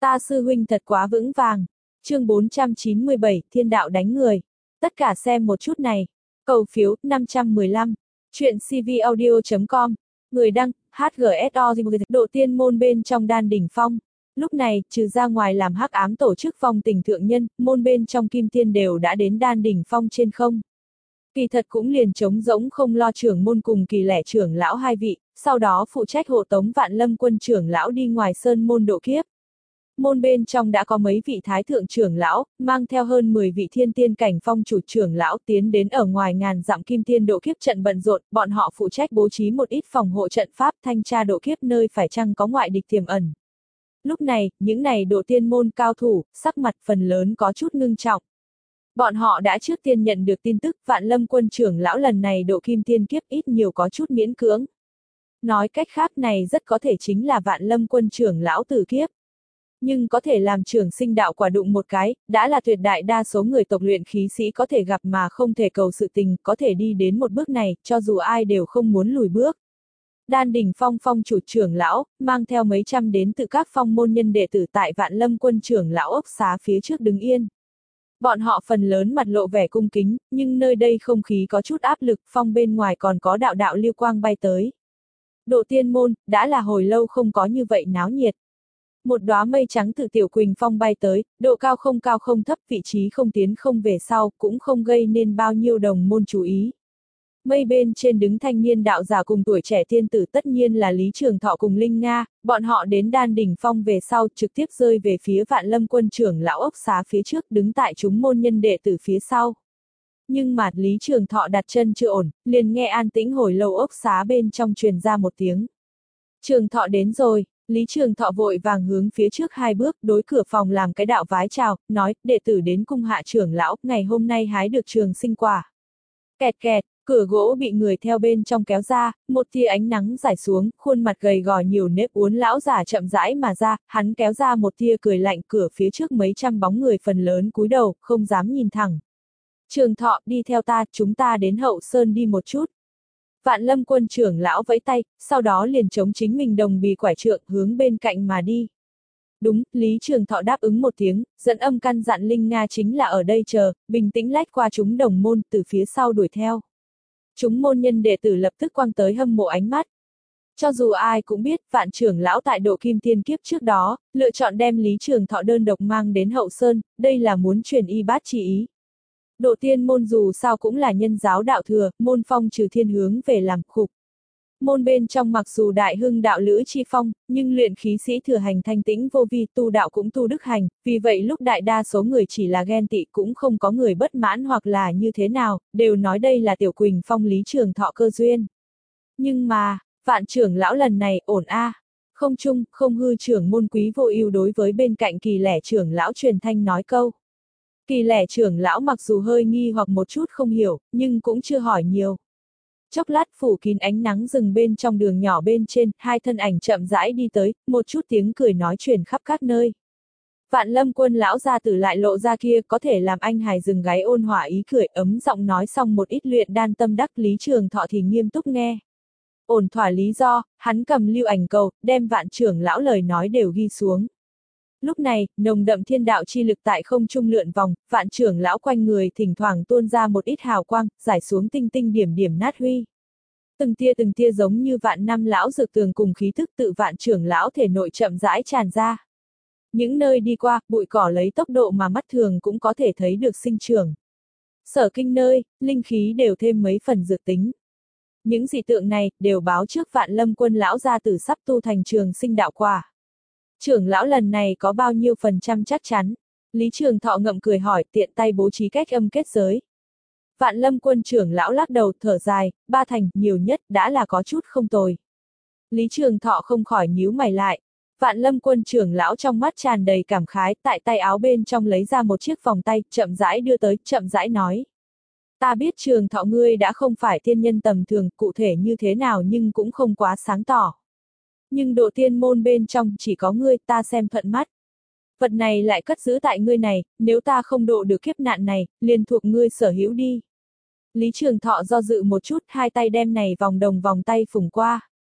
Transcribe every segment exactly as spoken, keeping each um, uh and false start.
Ta sư huynh thật quá vững vàng. Chương bốn trăm chín mươi bảy, Thiên đạo đánh người. Tất cả xem một chút này. Cầu phiếu, năm trăm mười lăm. Chuyện cvaudio chấm com. Người đăng, hát giê ét o. Độ tiên môn bên trong đan đỉnh phong. Lúc này, trừ ra ngoài làm hắc ám tổ chức phong tình thượng nhân, môn bên trong kim tiên đều đã đến đan đỉnh phong trên không. Kỳ thật cũng liền trống rỗng không lo trưởng môn cùng kỳ lẻ trưởng lão hai vị, sau đó phụ trách hộ tống Vạn Lâm quân trưởng lão đi ngoài sơn môn độ kiếp. Môn bên trong đã có mấy vị thái thượng trưởng lão, mang theo hơn mười vị thiên tiên cảnh phong chủ trưởng lão tiến đến ở ngoài ngàn dặm kim tiên độ kiếp trận bận rộn, bọn họ phụ trách bố trí một ít phòng hộ trận pháp thanh tra độ kiếp nơi phải chăng có ngoại địch tiềm ẩn. Lúc này, những này độ tiên môn cao thủ, sắc mặt phần lớn có chút ngưng trọng. Bọn họ đã trước tiên nhận được tin tức Vạn Lâm quân trưởng lão lần này độ kim tiên kiếp ít nhiều có chút miễn cưỡng. Nói cách khác này rất có thể chính là Vạn Lâm quân trưởng lão tử kiếp. Nhưng có thể làm trường sinh đạo quả đụng một cái, đã là tuyệt đại đa số người tộc luyện khí sĩ có thể gặp mà không thể cầu sự tình, có thể đi đến một bước này, cho dù ai đều không muốn lùi bước. Đan đỉnh phong phong chủ trưởng lão, mang theo mấy trăm đến từ các phong môn nhân đệ tử tại Vạn Lâm quân trưởng lão ốc xá phía trước đứng yên. Bọn họ phần lớn mặt lộ vẻ cung kính, nhưng nơi đây không khí có chút áp lực, phong bên ngoài còn có đạo đạo lưu quang bay tới. Độ tiên môn, đã là hồi lâu không có như vậy náo nhiệt. Một đóa mây trắng từ tiểu quỳnh phong bay tới, độ cao không cao không thấp, vị trí không tiến không về sau, cũng không gây nên bao nhiêu đồng môn chú ý. Mây bên trên đứng thanh niên đạo giả cùng tuổi trẻ thiên tử tất nhiên là Lý Trường Thọ cùng Linh Nga, bọn họ đến đan đỉnh phong về sau trực tiếp rơi về phía Vạn Lâm quân trưởng lão ốc xá phía trước đứng tại chúng môn nhân đệ tử phía sau. Nhưng mà Lý Trường Thọ đặt chân chưa ổn, liền nghe an tĩnh hồi lâu ốc xá bên trong truyền ra một tiếng. Trường Thọ đến rồi. Lý Trường Thọ vội vàng hướng phía trước hai bước, đối cửa phòng làm cái đạo vái chào, nói, đệ tử đến cung hạ trưởng lão, ngày hôm nay hái được trường sinh quả. Kẹt kẹt, cửa gỗ bị người theo bên trong kéo ra, một tia ánh nắng rải xuống, khuôn mặt gầy gò nhiều nếp uốn lão giả chậm rãi mà ra, hắn kéo ra một tia cười lạnh, cửa phía trước mấy trăm bóng người phần lớn cúi đầu, không dám nhìn thẳng. Trường Thọ, đi theo ta, chúng ta đến hậu sơn đi một chút. Vạn Lâm quân trưởng lão vẫy tay, sau đó liền chống chính mình đồng bì quải trượng hướng bên cạnh mà đi. Đúng, Lý Trường Thọ đáp ứng một tiếng, dẫn âm căn dặn Linh Nga chính là ở đây chờ, bình tĩnh lách qua chúng đồng môn, từ phía sau đuổi theo. Chúng môn nhân đệ tử lập tức quăng tới hâm mộ ánh mắt. Cho dù ai cũng biết, Vạn trưởng lão tại độ kim tiên kiếp trước đó, lựa chọn đem Lý Trường Thọ đơn độc mang đến hậu sơn, đây là muốn truyền y bát chi ý. Độ tiên môn dù sao cũng là nhân giáo đạo thừa, môn phong trừ thiên hướng về làm khục. Môn bên trong mặc dù đại hưng đạo lữ chi phong, nhưng luyện khí sĩ thừa hành thanh tĩnh vô vi, tu đạo cũng tu đức hành, vì vậy lúc đại đa số người chỉ là ghen tị cũng không có người bất mãn hoặc là như thế nào, đều nói đây là tiểu quỳnh phong Lý Trường Thọ cơ duyên. Nhưng mà, Vạn trưởng lão lần này ổn a, à. Không chung, không hư trưởng môn Quý Vô Ưu đối với bên cạnh kỳ lẻ trưởng lão truyền thanh nói câu. Kỳ lẻ trưởng lão mặc dù hơi nghi hoặc một chút không hiểu, nhưng cũng chưa hỏi nhiều. Chốc lát phủ kín ánh nắng rừng bên trong đường nhỏ bên trên, hai thân ảnh chậm rãi đi tới, một chút tiếng cười nói truyền khắp các nơi. Vạn Lâm quân lão gia tử lại lộ ra kia có thể làm anh hài rừng gáy ôn hòa ý cười ấm giọng nói xong một ít luyện đan tâm đắc Lý Trường Thọ thì nghiêm túc nghe. Ổn thỏa lý do, hắn cầm lưu ảnh cầu, đem Vạn trưởng lão lời nói đều ghi xuống. Lúc này, nồng đậm thiên đạo chi lực tại không trung lượn vòng, Vạn trưởng lão quanh người thỉnh thoảng tuôn ra một ít hào quang, rải xuống tinh tinh điểm điểm nát huy. Từng tia từng tia giống như vạn năm lão dược tường cùng khí thức tự Vạn trưởng lão thể nội chậm rãi tràn ra. Những nơi đi qua, bụi cỏ lấy tốc độ mà mắt thường cũng có thể thấy được sinh trưởng. Sở kinh nơi, linh khí đều thêm mấy phần dược tính. Những dị tượng này, đều báo trước Vạn Lâm quân lão gia tử sắp tu thành trường sinh đạo quả. Trưởng lão lần này có bao nhiêu phần trăm chắc chắn? Lý Trường Thọ ngậm cười hỏi, tiện tay bố trí cách âm kết giới. Vạn Lâm quân trưởng lão lắc đầu thở dài, ba thành, nhiều nhất, đã là có chút không tồi. Lý Trường Thọ không khỏi nhíu mày lại. Vạn Lâm quân trưởng lão trong mắt tràn đầy cảm khái, tại tay áo bên trong lấy ra một chiếc vòng tay, chậm rãi đưa tới, chậm rãi nói. Ta biết Trường Thọ ngươi đã không phải thiên nhân tầm thường, cụ thể như thế nào nhưng cũng không quá sáng tỏ. Nhưng độ tiên môn bên trong chỉ có ngươi, ta xem thuận mắt. Vật này lại cất giữ tại ngươi này, nếu ta không độ được kiếp nạn này, liền thuộc ngươi sở hữu đi. Lý Trường Thọ do dự một chút, hai tay đem này vòng đồng vòng tay phủng qua.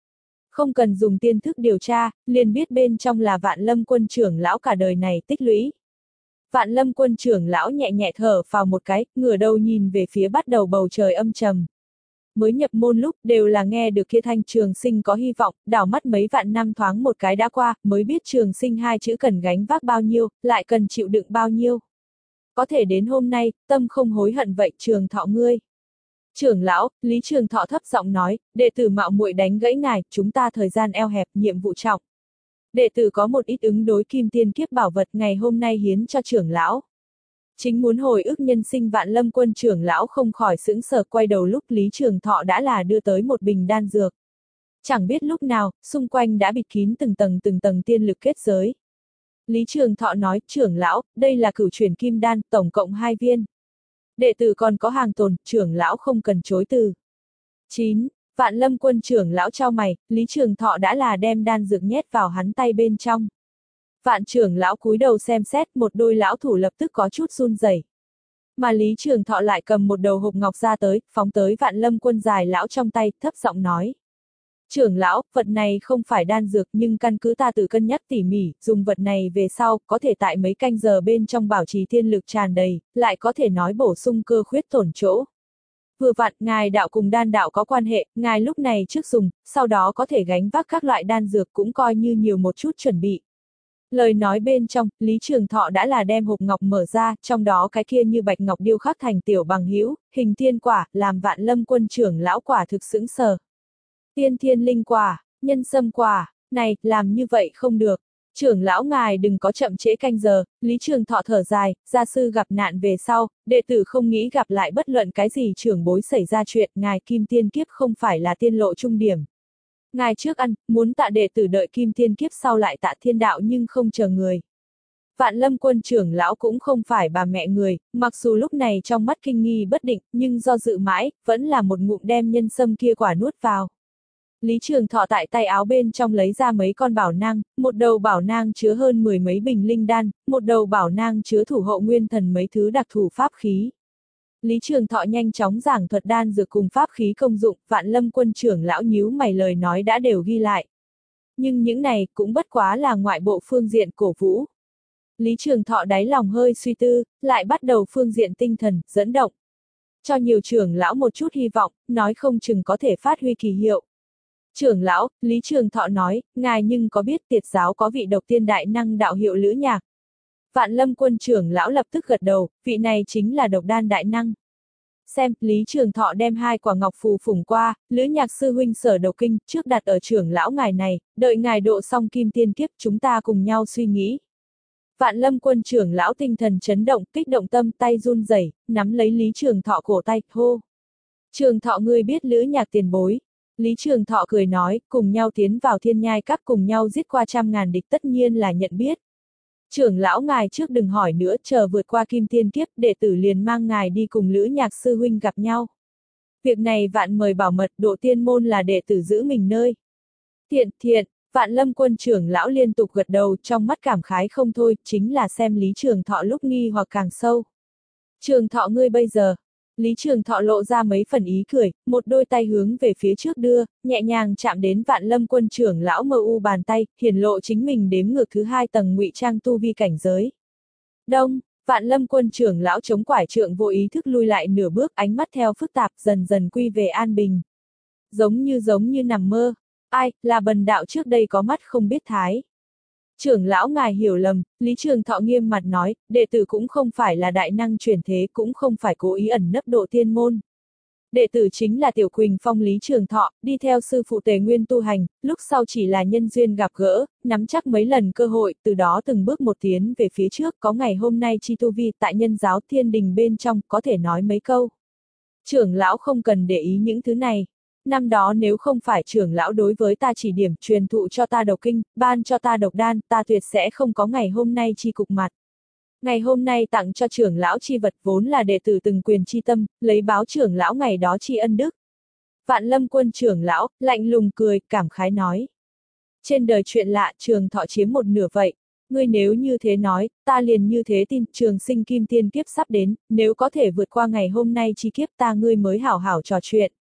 Không cần dùng tiên thức điều tra, liền biết bên trong là Vạn Lâm Quân trưởng lão cả đời này tích lũy. Vạn Lâm Quân trưởng lão nhẹ nhẹ thở phào một cái, ngửa đầu nhìn về phía bắt đầu bầu trời âm trầm. Mới nhập môn lúc, đều là nghe được kia thanh trường sinh có hy vọng, đảo mắt mấy vạn năm thoáng một cái đã qua, mới biết trường sinh hai chữ cần gánh vác bao nhiêu, lại cần chịu đựng bao nhiêu. Có thể đến hôm nay, tâm không hối hận vậy Trường Thọ ngươi. Trưởng lão, Lý Trường Thọ thấp giọng nói, đệ tử mạo muội đánh gãy ngài, chúng ta thời gian eo hẹp, nhiệm vụ trọng. Đệ tử có một ít ứng đối kim tiên kiếp bảo vật ngày hôm nay hiến cho trưởng lão. Chính muốn hồi ức nhân sinh Vạn Lâm Quân trưởng lão không khỏi sững sờ, quay đầu lúc Lý Trường Thọ đã là đưa tới một bình đan dược. Chẳng biết lúc nào, xung quanh đã bịt kín từng tầng từng tầng tiên lực kết giới. Lý Trường Thọ nói, trưởng lão, đây là cửu chuyển kim đan, tổng cộng hai viên. Đệ tử còn có hàng tồn, trưởng lão không cần chối từ. chín. Vạn Lâm Quân trưởng lão trao mày, Lý Trường Thọ đã là đem đan dược nhét vào hắn tay bên trong. Vạn trưởng lão cúi đầu xem xét, một đôi lão thủ lập tức có chút run rẩy. Mà Lý Trường Thọ lại cầm một đầu hộp ngọc ra tới, phóng tới Vạn Lâm Quân dài lão trong tay, thấp giọng nói. Trưởng lão, vật này không phải đan dược nhưng căn cứ ta tự cân nhắc tỉ mỉ, dùng vật này về sau, có thể tại mấy canh giờ bên trong bảo trì thiên lực tràn đầy, lại có thể nói bổ sung cơ khuyết tổn chỗ. Vừa vặn, ngài đạo cùng đan đạo có quan hệ, ngài lúc này trước dùng, sau đó có thể gánh vác các loại đan dược cũng coi như nhiều một chút chuẩn bị. Lời nói bên trong, Lý Trường Thọ đã là đem hộp ngọc mở ra, trong đó cái kia như bạch ngọc điêu khắc thành tiểu bằng hữu, hình tiên quả, làm Vạn Lâm Quân trưởng lão quả thực sững sờ. Tiên thiên linh quả, nhân sâm quả, này, làm như vậy không được. Trưởng lão ngài đừng có chậm trễ canh giờ, Lý Trường Thọ thở dài, gia sư gặp nạn về sau, đệ tử không nghĩ gặp lại bất luận cái gì trưởng bối xảy ra chuyện, ngài kim tiên kiếp không phải là tiên lộ trung điểm. Ngài trước ăn, muốn tạ đệ tử đợi kim tiên kiếp sau lại tạ thiên đạo nhưng không chờ người. Vạn Lâm Quân trưởng lão cũng không phải bà mẹ người, mặc dù lúc này trong mắt kinh nghi bất định, nhưng do dự mãi, vẫn là một ngụm đem nhân sâm kia quả nuốt vào. Lý Trường Thọ tại tay áo bên trong lấy ra mấy con bảo nang, một đầu bảo nang chứa hơn mười mấy bình linh đan, một đầu bảo nang chứa thủ hộ nguyên thần mấy thứ đặc thù pháp khí. Lý Trường Thọ nhanh chóng giảng thuật đan dược cùng pháp khí công dụng, Vạn Lâm Quân trưởng lão nhíu mày lời nói đã đều ghi lại. Nhưng những này cũng bất quá là ngoại bộ phương diện cổ vũ. Lý Trường Thọ đáy lòng hơi suy tư, lại bắt đầu phương diện tinh thần, dẫn động. Cho nhiều trưởng lão một chút hy vọng, nói không chừng có thể phát huy kỳ hiệu. Trưởng lão, Lý Trường Thọ nói, ngài nhưng có biết Tiệt giáo có vị độc tiên đại năng đạo hiệu Lữ Nhạc. Vạn Lâm Quân trưởng lão lập tức gật đầu, vị này chính là độc đan đại năng. Xem, Lý Trường Thọ đem hai quả ngọc phù phủng qua, Lữ Nhạc sư huynh sở độc kinh, trước đặt ở trưởng lão ngài này, đợi ngài độ xong kim tiên kiếp chúng ta cùng nhau suy nghĩ. Vạn Lâm Quân trưởng lão tinh thần chấn động, kích động tâm tay run rẩy, nắm lấy Lý Trường Thọ cổ tay, hô. Trường Thọ ngươi biết Lữ Nhạc tiền bối. Lý Trường Thọ cười nói, cùng nhau tiến vào thiên nhai các cùng nhau giết qua trăm ngàn địch tất nhiên là nhận biết. Trưởng lão ngài trước đừng hỏi nữa, chờ vượt qua kim tiên kiếp, đệ tử liền mang ngài đi cùng Lữ Nhạc sư huynh gặp nhau. Việc này vạn mời bảo mật, độ tiên môn là đệ tử giữ mình nơi. Thiện, thiện, Vạn Lâm Quân trưởng lão liên tục gật đầu, trong mắt cảm khái không thôi, chính là xem Lý Trường Thọ lúc nghi hoặc càng sâu. Trường Thọ ngươi bây giờ. Lý Trường Thọ lộ ra mấy phần ý cười, một đôi tay hướng về phía trước đưa, nhẹ nhàng chạm đến Vạn Lâm Quân trưởng lão mờ u bàn tay, hiển lộ chính mình đếm ngược thứ hai tầng ngụy trang tu vi cảnh giới. Đông, Vạn Lâm Quân trưởng lão chống quải trượng vô ý thức lui lại nửa bước, ánh mắt theo phức tạp dần dần quy về an bình. Giống như giống như nằm mơ, ai, là bần đạo trước đây có mắt không biết thái. Trưởng lão ngài hiểu lầm, Lý Trường Thọ nghiêm mặt nói, đệ tử cũng không phải là đại năng chuyển thế, cũng không phải cố ý ẩn nấp độ tiên môn. Đệ tử chính là Tiểu Quỳnh Phong Lý Trường Thọ, đi theo sư phụ Tề Nguyên tu hành, lúc sau chỉ là nhân duyên gặp gỡ, nắm chắc mấy lần cơ hội, từ đó từng bước một tiến về phía trước, có ngày hôm nay chi tu vi tại nhân giáo thiên đình bên trong, có thể nói mấy câu. Trưởng lão không cần để ý những thứ này. Năm đó nếu không phải trưởng lão đối với ta chỉ điểm truyền thụ cho ta độc kinh, ban cho ta độc đan, ta tuyệt sẽ không có ngày hôm nay chi cục mặt. Ngày hôm nay tặng cho trưởng lão chi vật vốn là đệ tử từng quyền chi tâm, lấy báo trưởng lão ngày đó chi ân đức. Vạn Lâm Quân trưởng lão, lạnh lùng cười, cảm khái nói. Trên đời chuyện lạ, Trường Thọ chiếm một nửa vậy. Ngươi nếu như thế nói, ta liền như thế tin, trường sinh kim tiên kiếp sắp đến, nếu có thể vượt qua ngày hôm nay chi kiếp ta ngươi mới hảo hảo trò chuyện.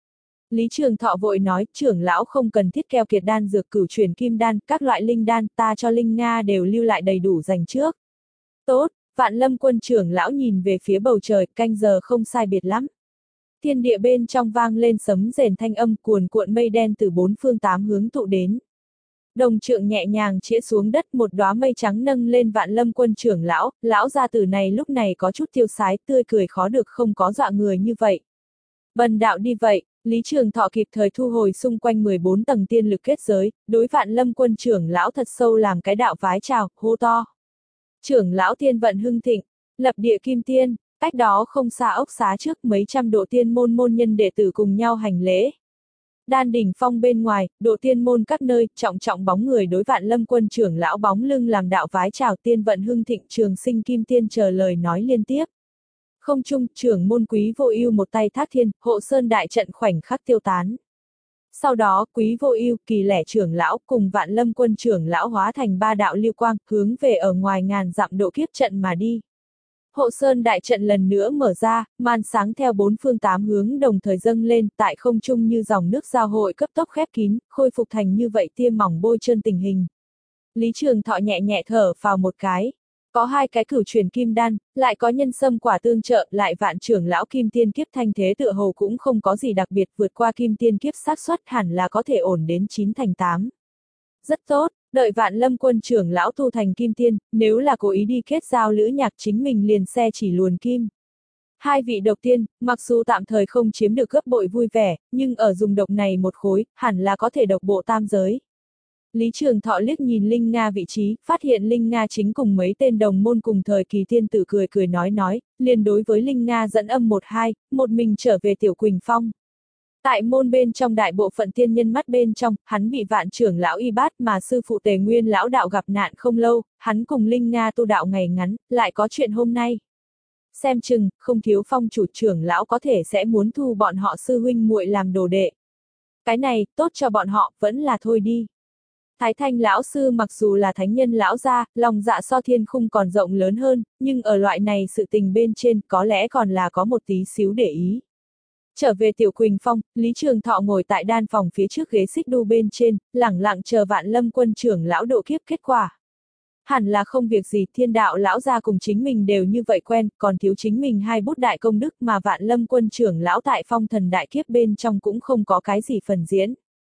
Lý Trường Thọ vội nói, trưởng lão không cần thiết keo kiệt đan dược cửu chuyển kim đan, các loại linh đan ta cho Linh Nga đều lưu lại đầy đủ dành trước. Tốt, Vạn Lâm Quân trưởng lão nhìn về phía bầu trời, canh giờ không sai biệt lắm. Thiên địa bên trong vang lên sấm rền thanh âm, cuồn cuộn mây đen từ bốn phương tám hướng tụ đến. Đồng trượng nhẹ nhàng chĩa xuống đất, một đóa mây trắng nâng lên Vạn Lâm Quân trưởng lão, lão gia tử này lúc này có chút tiêu sái, tươi cười khó được không có dọa người như vậy. Bần đạo đi vậy, Lý Trường Thọ kịp thời thu hồi xung quanh mười bốn tầng tiên lực kết giới, đối Vạn Lâm Quân trưởng lão thật sâu làm cái đạo vái chào, hô to. Trưởng lão tiên vận hưng thịnh, lập địa kim tiên, cách đó không xa ốc xá trước mấy trăm độ tiên môn môn nhân đệ tử cùng nhau hành lễ. Đan đỉnh phong bên ngoài, độ tiên môn các nơi, trọng trọng bóng người đối Vạn Lâm Quân trưởng lão bóng lưng làm đạo vái chào, tiên vận hưng thịnh, trường sinh kim tiên chờ lời nói liên tiếp. Không trung, trưởng môn Quý Vô Ưu một tay thác thiên, hộ sơn đại trận khoảnh khắc tiêu tán. Sau đó, Quý Vô Ưu, Kỳ Lẻ trưởng lão cùng Vạn Lâm Quân trưởng lão hóa thành ba đạo lưu quang, hướng về ở ngoài ngàn dặm độ kiếp trận mà đi. Hộ sơn đại trận lần nữa mở ra, màn sáng theo bốn phương tám hướng đồng thời dâng lên, tại không trung như dòng nước giao hội cấp tốc khép kín, khôi phục thành như vậy tiêm mỏng bôi trơn tình hình. Lý Trường Thọ nhẹ nhẹ thở phào một cái. Có hai cái cửu chuyển kim đan, lại có nhân sâm quả tương trợ, lại Vạn trưởng lão kim tiên kiếp thanh thế tựa hồ cũng không có gì đặc biệt, vượt qua kim tiên kiếp xác suất hẳn là có thể ổn đến chín thành tám. Rất tốt, đợi Vạn Lâm Quân trưởng lão tu thành kim tiên, nếu là cố ý đi kết giao lữ nhạc chính mình liền xe chỉ luồn kim. Hai vị độc tiên, mặc dù tạm thời không chiếm được gấp bội vui vẻ, nhưng ở dùng độc này một khối, hẳn là có thể độc bộ tam giới. Lý Trường Thọ liếc nhìn Linh Nga vị trí, phát hiện Linh Nga chính cùng mấy tên đồng môn cùng thời kỳ tiên tử cười cười nói nói, liền đối với Linh Nga dẫn âm một hai, một mình trở về Tiểu Quỳnh Phong. Tại môn bên trong đại bộ phận tiên nhân mắt bên trong, hắn bị Vạn trưởng lão y bát mà sư phụ Tề Nguyên lão đạo gặp nạn không lâu, hắn cùng Linh Nga tu đạo ngày ngắn, lại có chuyện hôm nay. Xem chừng, không thiếu phong chủ trưởng lão có thể sẽ muốn thu bọn họ sư huynh muội làm đồ đệ. Cái này, tốt cho bọn họ, vẫn là thôi đi. Thái Thanh lão sư mặc dù là thánh nhân lão gia, lòng dạ so thiên khung còn rộng lớn hơn, nhưng ở loại này sự tình bên trên có lẽ còn là có một tí xíu để ý. Trở về Tiểu Quỳnh Phong, Lý Trường Thọ ngồi tại đan phòng phía trước ghế xích đu bên trên, lẳng lặng chờ Vạn Lâm Quân trưởng lão độ kiếp kết quả. Hẳn là không việc gì, Thiên đạo lão gia cùng chính mình đều như vậy quen, còn thiếu chính mình hai bút đại công đức mà Vạn Lâm Quân trưởng lão tại phong thần đại kiếp bên trong cũng không có cái gì phần diễn.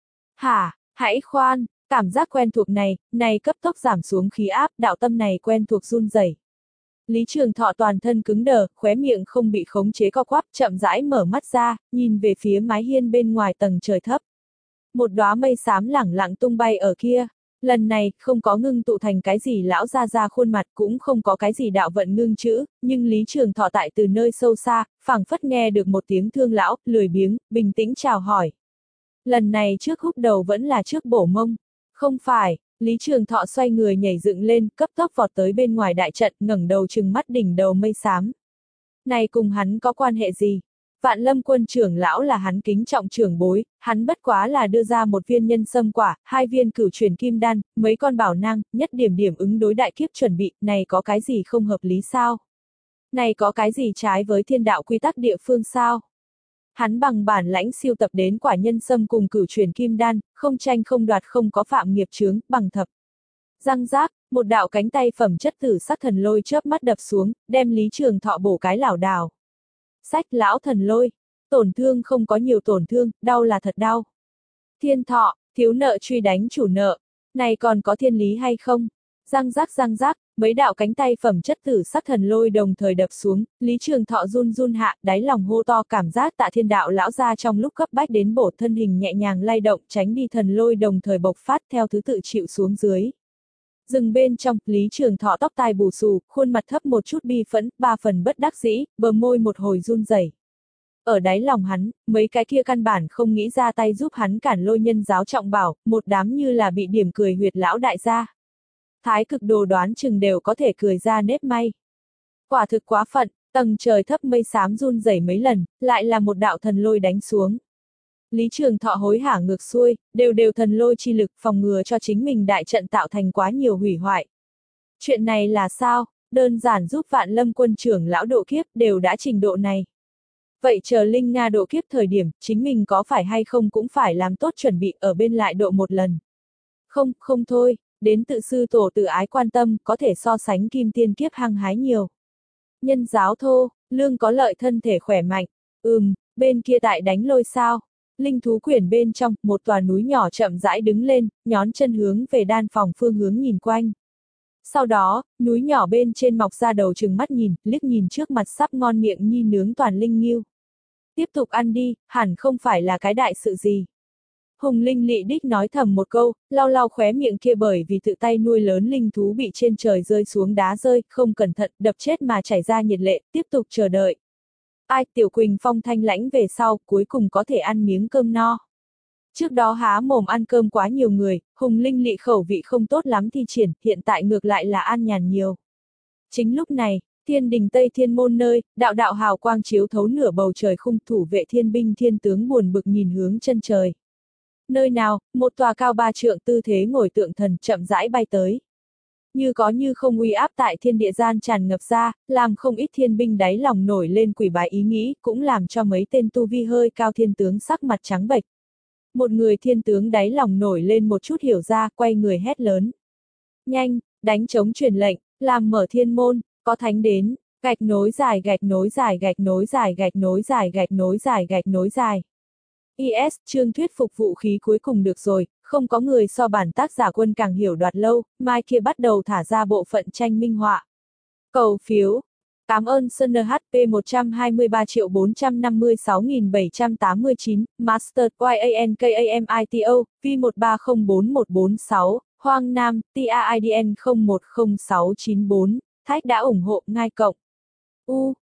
Hả, hãy khoan, cảm giác quen thuộc này, này cấp tốc giảm xuống khí áp, đạo tâm này quen thuộc run rẩy. Lý Trường Thọ toàn thân cứng đờ, khóe miệng không bị khống chế co quắp, chậm rãi mở mắt ra, nhìn về phía mái hiên bên ngoài tầng trời thấp. Một đóa mây xám lẳng lặng tung bay ở kia. Lần này, không có ngưng tụ thành cái gì lão ra ra khuôn mặt, cũng không có cái gì đạo vận ngưng chữ, nhưng Lý Trường Thọ tại từ nơi sâu xa, phảng phất nghe được một tiếng thương lão, lười biếng, bình tĩnh chào hỏi. Lần này trước húc đầu vẫn là trước bổ mông. Không phải, Lý Trường Thọ xoay người nhảy dựng lên, cấp tốc vọt tới bên ngoài đại trận, ngẩng đầu trừng mắt đỉnh đầu mây xám. Này cùng hắn có quan hệ gì? Vạn Lâm Quân trưởng lão là hắn kính trọng trưởng bối, hắn bất quá là đưa ra một viên nhân sâm quả, hai viên cửu chuyển kim đan, mấy con bảo nang, nhất điểm điểm ứng đối đại kiếp chuẩn bị, này có cái gì không hợp lý sao? Này có cái gì trái với thiên đạo quy tắc địa phương sao? Hắn bằng bản lãnh siêu tập đến quả nhân sâm cùng cửu chuyển kim đan, không tranh không đoạt không có phạm nghiệp chướng, bằng thập. Răng rác, một đạo cánh tay phẩm chất tử sắc thần lôi chớp mắt đập xuống, đem Lý Trường Thọ bổ cái lảo đảo. Sách lão thần lôi, tổn thương không có nhiều tổn thương, đau là thật đau. Thiên Thọ, thiếu nợ truy đánh chủ nợ, này còn có thiên lý hay không? Răng rác răng rác, mấy đạo cánh tay phẩm chất tử sắc thần lôi đồng thời đập xuống, Lý Trường Thọ run run hạ, đáy lòng hô to cảm giác Tạ Thiên đạo lão ra trong lúc cấp bách đến bổ thân hình nhẹ nhàng lay động tránh đi thần lôi đồng thời bộc phát theo thứ tự chịu xuống dưới. Dừng bên trong, Lý Trường Thọ tóc tai bù xù, khuôn mặt thấp một chút bi phẫn, ba phần bất đắc dĩ, bờ môi một hồi run rẩy. Ở đáy lòng hắn, mấy cái kia căn bản không nghĩ ra tay giúp hắn cản lôi nhân giáo trọng bảo, một đám như là bị điểm cười huyệt lão đại gia. Thái cực đồ đoán chừng đều có thể cười ra nếp may. Quả thực quá phận, tầng trời thấp mây xám run rẩy mấy lần, lại là một đạo thần lôi đánh xuống. Lý Trường Thọ hối hả ngược xuôi, đều đều thần lôi chi lực phòng ngừa cho chính mình đại trận tạo thành quá nhiều hủy hoại. Chuyện này là sao? Đơn giản giúp Vạn Lâm Quân trưởng lão độ kiếp đều đã trình độ này. Vậy chờ Linh Nga độ kiếp thời điểm, chính mình có phải hay không cũng phải làm tốt chuẩn bị ở bên lại độ một lần. Không, không thôi, đến tự sư tổ tự ái quan tâm, có thể so sánh kim tiên kiếp hăng hái nhiều. Nhân giáo thô, lương có lợi thân thể khỏe mạnh. Ừm, bên kia tại đánh lôi sao. Linh thú quyển bên trong, một tòa núi nhỏ chậm rãi đứng lên, nhón chân hướng về đan phòng phương hướng nhìn quanh. Sau đó, núi nhỏ bên trên mọc ra đầu trừng mắt nhìn, liếc nhìn trước mặt sắp ngon miệng nhi nướng toàn linh nghiêu. Tiếp tục ăn đi, hẳn không phải là cái đại sự gì. Hùng Linh Lị đích nói thầm một câu, lau lau khóe miệng kia bởi vì tự tay nuôi lớn linh thú bị trên trời rơi xuống đá rơi, không cẩn thận, đập chết mà chảy ra nhiệt lệ, tiếp tục chờ đợi. Ai, Tiểu Quỳnh Phong thanh lãnh về sau, cuối cùng có thể ăn miếng cơm no. Trước đó há mồm ăn cơm quá nhiều người, Hùng Linh Lị khẩu vị không tốt lắm thi triển, hiện tại ngược lại là ăn nhàn nhiều. Chính lúc này, Thiên đình Tây Thiên môn nơi, đạo đạo hào quang chiếu thấu nửa bầu trời khung, thủ vệ thiên binh thiên tướng buồn bực nhìn hướng chân trời. Nơi nào, một tòa cao ba trượng tư thế ngồi tượng thần chậm rãi bay tới. Như có như không uy áp tại thiên địa gian tràn ngập ra, làm không ít thiên binh đáy lòng nổi lên quỷ bái ý nghĩ, cũng làm cho mấy tên tu vi hơi cao thiên tướng sắc mặt trắng bệch. Một người thiên tướng đáy lòng nổi lên một chút hiểu ra, quay người hét lớn. Nhanh, đánh trống truyền lệnh, làm mở thiên môn, có thánh đến, gạch nối dài gạch nối dài gạch nối dài gạch nối dài gạch nối dài gạch nối dài. Is, chương thuyết phục vũ khí cuối cùng được rồi, không có người so bản tác giả quân càng hiểu đoạt lâu, mai kia bắt đầu thả ra bộ phận tranh minh họa. Cầu phiếu. Cảm ơn Sơn hát pê một trăm hai mươi ba triệu bốn trăm năm mươi sáu nghìn bảy trăm tám mươi chín, Master Yankamito, V một ba không bốn một bốn sáu, Hoang Nam, TAIDN không một không sáu chín bốn, Thách đã ủng hộ ngay cộng. U.